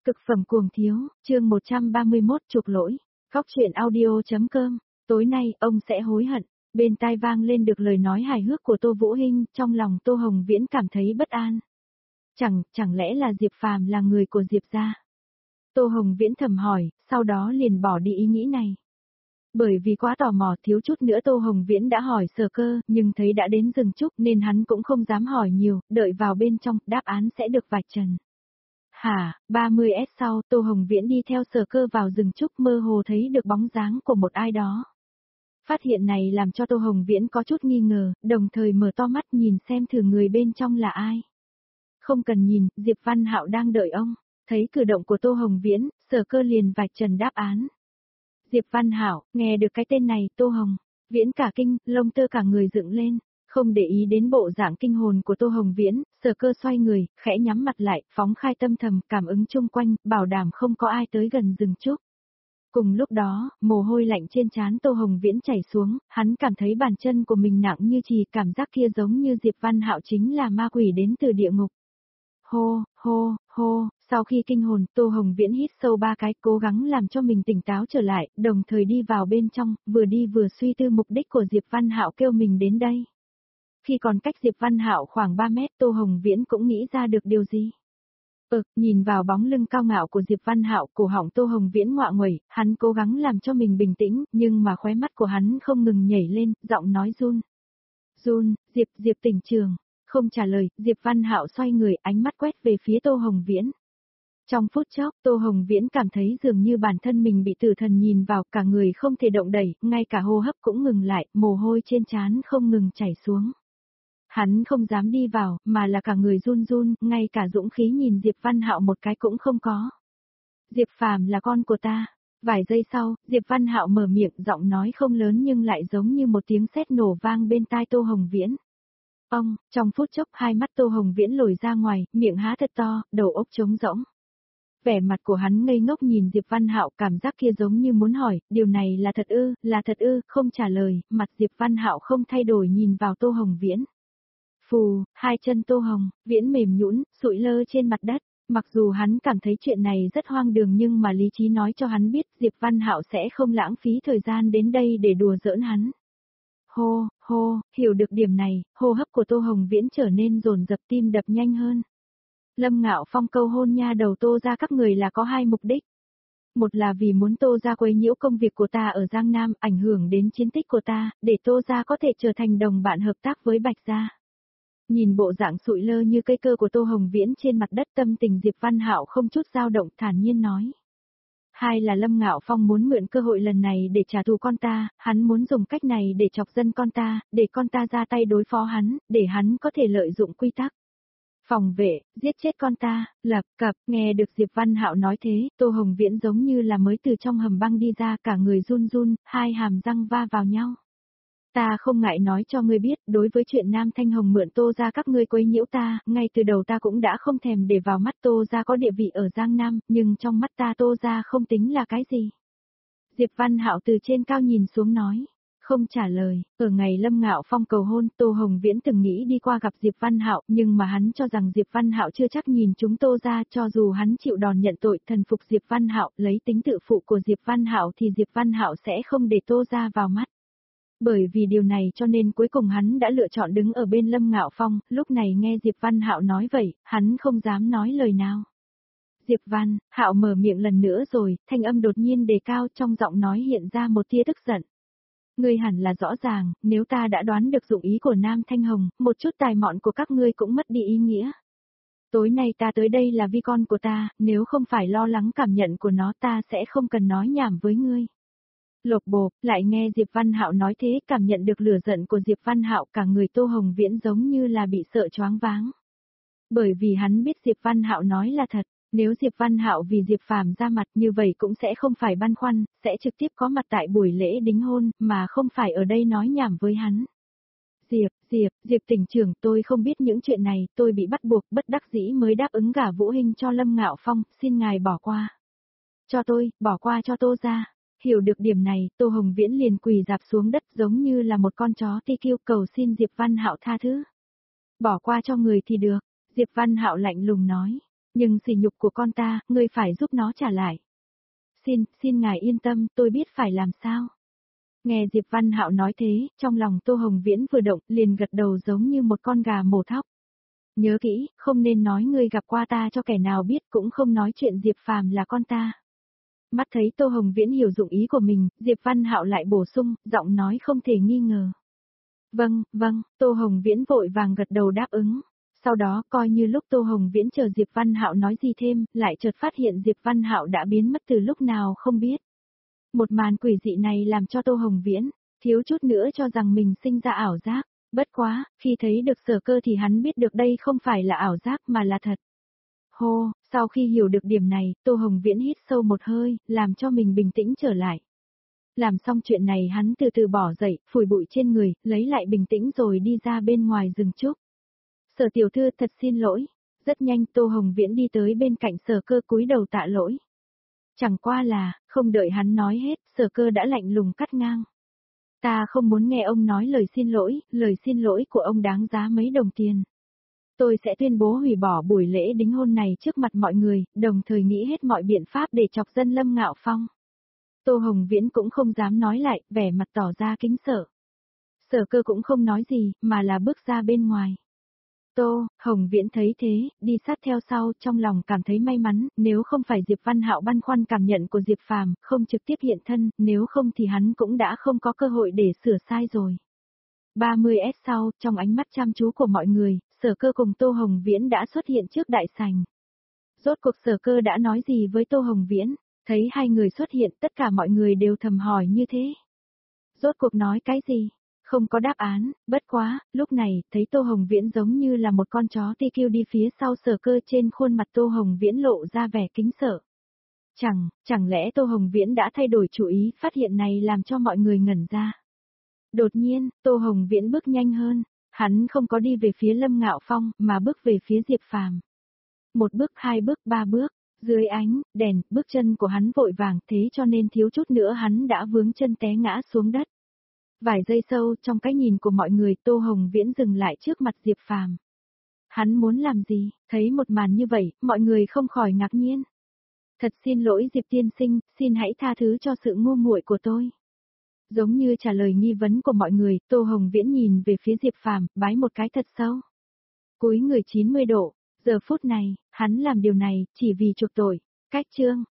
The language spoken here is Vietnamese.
Cực phẩm cuồng thiếu, chương 131 trục lỗi. Góc truyện audio.com. Tối nay ông sẽ hối hận. Bên tai vang lên được lời nói hài hước của Tô Vũ Hinh, trong lòng Tô Hồng Viễn cảm thấy bất an. Chẳng lẽ là Diệp Phàm là người của Diệp gia? Tô Hồng Viễn thầm hỏi, sau đó liền bỏ đi ý nghĩ này. Bởi vì quá tò mò, thiếu chút nữa Tô Hồng Viễn đã hỏi Sở Cơ, nhưng thấy đã đến rừng trúc nên hắn cũng không dám hỏi nhiều, đợi vào bên trong, đáp án sẽ được vạch trần. 30S sau, Tô Hồng Viễn đi theo Sở Cơ vào rừng trúc, mơ hồ thấy được bóng dáng của một ai đó. Phát hiện này làm cho Tô Hồng Viễn có chút nghi ngờ, đồng thời mở to mắt nhìn xem thử người bên trong là ai. Không cần nhìn, Diệp Văn Hạo đang đợi ông. Thấy cử động của Tô Hồng Viễn, Sở Cơ liền vạch trần đáp án. Diệp Văn Hạo, nghe được cái tên này, Tô Hồng Viễn cả kinh, lông tơ cả người dựng lên. Không để ý đến bộ dạng kinh hồn của Tô Hồng Viễn, Sở Cơ xoay người, khẽ nhắm mặt lại, phóng khai tâm thầm, cảm ứng chung quanh, bảo đảm không có ai tới gần rừng trúc. Cùng lúc đó, mồ hôi lạnh trên trán Tô Hồng Viễn chảy xuống, hắn cảm thấy bàn chân của mình nặng như chì, cảm giác kia giống như Diệp Văn Hạo chính là ma quỷ đến từ địa ngục. Hô, sau khi kinh hồn, Tô Hồng Viễn hít sâu 3 cái, cố gắng làm cho mình tỉnh táo trở lại, đồng thời đi vào bên trong, vừa đi vừa suy tư mục đích của Diệp Văn Hạo kêu mình đến đây. Khi còn cách Diệp Văn Hạo khoảng 3 mét, Tô Hồng Viễn cũng nghĩ ra được điều gì. Nhìn vào bóng lưng cao ngạo của Diệp Văn Hạo, cổ họng Tô Hồng Viễn ngoạ nguậy, hắn cố gắng làm cho mình bình tĩnh, nhưng mà khóe mắt của hắn không ngừng nhảy lên, giọng nói run. Diệp tỉnh trường. Không trả lời, Diệp Văn Hạo xoay người, ánh mắt quét về phía Tô Hồng Viễn. Trong phút chốc, Tô Hồng Viễn cảm thấy dường như bản thân mình bị tử thần nhìn vào, cả người không thể động đẩy, ngay cả hô hấp cũng ngừng lại, mồ hôi trên trán không ngừng chảy xuống. Hắn không dám đi vào, mà là cả người run run, ngay cả dũng khí nhìn Diệp Văn Hạo một cái cũng không có. Diệp Phàm là con của ta. Vài giây sau, Diệp Văn Hạo mở miệng, giọng nói không lớn nhưng lại giống như một tiếng sét nổ vang bên tai Tô Hồng Viễn. Trong phút chốc hai mắt Tô Hồng Viễn lồi ra ngoài, miệng há thật to, đầu óc trống rỗng. Vẻ mặt của hắn ngây ngốc nhìn Diệp Văn Hạo, cảm giác kia giống như muốn hỏi, điều này là thật ư, không trả lời, mặt Diệp Văn Hạo không thay đổi nhìn vào Tô Hồng Viễn. Phù, hai chân Tô Hồng Viễn mềm nhũn, sụi lơ trên mặt đất. Mặc dù hắn cảm thấy chuyện này rất hoang đường nhưng mà lý trí nói cho hắn biết Diệp Văn Hạo sẽ không lãng phí thời gian đến đây để đùa giỡn hắn. Hiểu được điểm này, hô hấp của Tô Hồng Viễn trở nên dồn dập, tim đập nhanh hơn. Lâm Ngạo Phong câu hôn nha đầu Tô gia các người là có hai mục đích. Một là vì muốn Tô gia quấy nhiễu công việc của ta ở Giang Nam, ảnh hưởng đến chiến tích của ta, để Tô gia có thể trở thành đồng bạn hợp tác với Bạch gia. Nhìn bộ dạng sụi lơ như cây cơ của Tô Hồng Viễn trên mặt đất, tâm tình Diệp Văn Hạo không chút dao động, thản nhiên nói. Hai là Lâm Ngạo Phong muốn mượn cơ hội lần này để trả thù con ta, hắn muốn dùng cách này để chọc dân con ta, để con ta ra tay đối phó hắn, để hắn có thể lợi dụng quy tắc phòng vệ, giết chết con ta, lập cập. Nghe được Diệp Văn Hạo nói thế, Tô Hồng Viễn giống như là mới từ trong hầm băng đi ra, cả người run run, hai hàm răng va vào nhau. Ta không ngại nói cho ngươi biết, đối với chuyện Nam Thanh Hồng mượn Tô gia các ngươi quấy nhiễu ta, ngay từ đầu ta cũng đã không thèm để vào mắt Tô gia có địa vị ở Giang Nam, nhưng trong mắt ta Tô gia không tính là cái gì. Diệp Văn Hạo từ trên cao nhìn xuống nói, không trả lời. Ở ngày Lâm Ngạo Phong cầu hôn, Tô Hồng Viễn từng nghĩ đi qua gặp Diệp Văn Hạo, nhưng mà hắn cho rằng Diệp Văn Hạo chưa chắc nhìn chúng Tô gia, cho dù hắn chịu đòn nhận tội, thần phục Diệp Văn Hạo, lấy tính tự phụ của Diệp Văn Hạo thì Diệp Văn Hạo sẽ không để Tô gia vào mắt. Bởi vì điều này cho nên cuối cùng hắn đã lựa chọn đứng ở bên Lâm Ngạo Phong, lúc này nghe Diệp Văn Hạo nói vậy, hắn không dám nói lời nào. Diệp Văn Hạo mở miệng lần nữa rồi, thanh âm đột nhiên đề cao, trong giọng nói hiện ra một tia tức giận. Ngươi hẳn là rõ ràng, nếu ta đã đoán được dụng ý của Nam Thanh Hồng, một chút tài mọn của các ngươi cũng mất đi ý nghĩa. Tối nay ta tới đây là vì con của ta, nếu không phải lo lắng cảm nhận của nó ta sẽ không cần nói nhảm với ngươi. Lột bột, lại nghe Diệp Văn Hạo nói thế, cảm nhận được lửa giận của Diệp Văn Hạo, cả người Tô Hồng Viễn giống như là bị sợ choáng váng. Bởi vì hắn biết Diệp Văn Hạo nói là thật, nếu Diệp Văn Hạo vì Diệp Phàm ra mặt như vậy cũng sẽ không phải băn khoăn, sẽ trực tiếp có mặt tại buổi lễ đính hôn, mà không phải ở đây nói nhảm với hắn. Diệp tỉnh trưởng, tôi không biết những chuyện này, tôi bị bắt buộc, bất đắc dĩ mới đáp ứng gả Vũ Hinh cho Lâm Ngạo Phong, xin ngài bỏ qua. Cho tôi, bỏ qua cho Tô gia. Hiểu được điểm này, Tô Hồng Viễn liền quỳ rạp xuống đất giống như là một con chó ti kêu cầu xin Diệp Văn Hạo tha thứ. Bỏ qua cho người thì được, Diệp Văn Hạo lạnh lùng nói. Nhưng sỉ nhục của con ta, ngươi phải giúp nó trả lại. Xin ngài yên tâm, tôi biết phải làm sao. Nghe Diệp Văn Hạo nói thế, trong lòng Tô Hồng Viễn vừa động, liền gật đầu giống như một con gà mổ thóc. Nhớ kỹ, không nên nói ngươi gặp qua ta cho kẻ nào biết, cũng không nói chuyện Diệp Phàm là con ta. Mắt thấy Tô Hồng Viễn hiểu dụng ý của mình, Diệp Văn Hạo lại bổ sung, giọng nói không thể nghi ngờ. Vâng, Tô Hồng Viễn vội vàng gật đầu đáp ứng. Sau đó, coi như lúc Tô Hồng Viễn chờ Diệp Văn Hạo nói gì thêm, lại chợt phát hiện Diệp Văn Hạo đã biến mất từ lúc nào không biết. Một màn quỷ dị này làm cho Tô Hồng Viễn, thiếu chút nữa cho rằng mình sinh ra ảo giác. Bất quá, khi thấy được Sở Cơ thì hắn biết được đây không phải là ảo giác mà là thật. Hô, sau khi hiểu được điểm này, Tô Hồng Viễn hít sâu một hơi, làm cho mình bình tĩnh trở lại. Làm xong chuyện này hắn từ từ bỏ dậy, phủi bụi trên người, lấy lại bình tĩnh rồi đi ra bên ngoài rừng trúc. Sở tiểu thư thật xin lỗi. Rất nhanh Tô Hồng Viễn đi tới bên cạnh Sở Cơ cúi đầu tạ lỗi. Chẳng qua là, không đợi hắn nói hết, Sở Cơ đã lạnh lùng cắt ngang. Ta không muốn nghe ông nói lời xin lỗi của ông đáng giá mấy đồng tiền. Tôi sẽ tuyên bố hủy bỏ buổi lễ đính hôn này trước mặt mọi người, đồng thời nghĩ hết mọi biện pháp để chọc dân Lâm Ngạo Phong. Tô Hồng Viễn cũng không dám nói lại, vẻ mặt tỏ ra kính sợ. Sở Cơ cũng không nói gì, mà là bước ra bên ngoài. Tô Hồng Viễn thấy thế, đi sát theo sau, trong lòng cảm thấy may mắn, nếu không phải Diệp Văn Hạo băn khoăn cảm nhận của Diệp Phàm, không trực tiếp hiện thân, nếu không thì hắn cũng đã không có cơ hội để sửa sai rồi. 30S sau, trong ánh mắt chăm chú của mọi người, Sở Cơ cùng Tô Hồng Viễn đã xuất hiện trước đại sảnh. Rốt cuộc Sở Cơ đã nói gì với Tô Hồng Viễn? Thấy hai người xuất hiện, tất cả mọi người đều thầm hỏi như thế. Rốt cuộc nói cái gì? Không có đáp án, bất quá, lúc này, thấy Tô Hồng Viễn giống như là một con chó TQ đi phía sau Sở Cơ, trên khuôn mặt Tô Hồng Viễn lộ ra vẻ kính sợ. Chẳng lẽ Tô Hồng Viễn đã thay đổi chủ ý, phát hiện này làm cho mọi người ngẩn ra. Đột nhiên, Tô Hồng Viễn bước nhanh hơn, hắn không có đi về phía Lâm Ngạo Phong, mà bước về phía Diệp Phàm. Một bước, hai bước, ba bước, dưới ánh đèn, bước chân của hắn vội vàng, thế cho nên thiếu chút nữa hắn đã vướng chân té ngã xuống đất. Vài giây sau, trong cái nhìn của mọi người, Tô Hồng Viễn dừng lại trước mặt Diệp Phàm. Hắn muốn làm gì? Thấy một màn như vậy, mọi người không khỏi ngạc nhiên. Thật xin lỗi Diệp tiên sinh, xin hãy tha thứ cho sự ngu muội của tôi. Giống như trả lời nghi vấn của mọi người, Tô Hồng Viễn nhìn về phía Diệp Phàm, bái một cái thật sâu. Cúi người 90 độ, giờ phút này, hắn làm điều này, chỉ vì chuộc tội. Cách chương